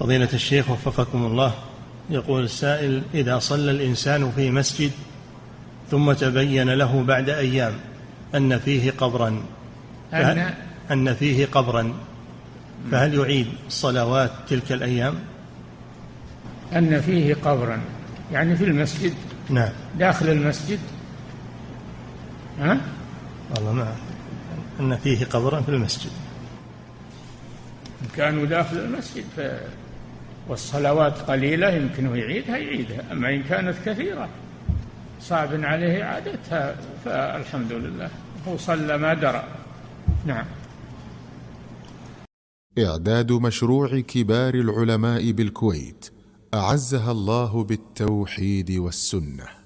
فضيلة الشيخ وفقكم الله، يقول السائل: إذا صلى الإنسان في مسجد ثم تبين له بعد أيام أن فيه قبرا فهل يعيد صلوات تلك الأيام؟ أن فيه قبرا يعني في المسجد؟ نعم. داخل المسجد؟ والله ما أن فيه قبرا في المسجد. إن كانوا داخل المسجد والصلوات قليلة يمكنه يعيدها. أما إن كانت كثيرة صعب عليه إعادتها فالحمد لله هو صلى ما درى. نعم. إعداد مشروع كبار العلماء بالكويت أعزها الله بالتوحيد والسنة.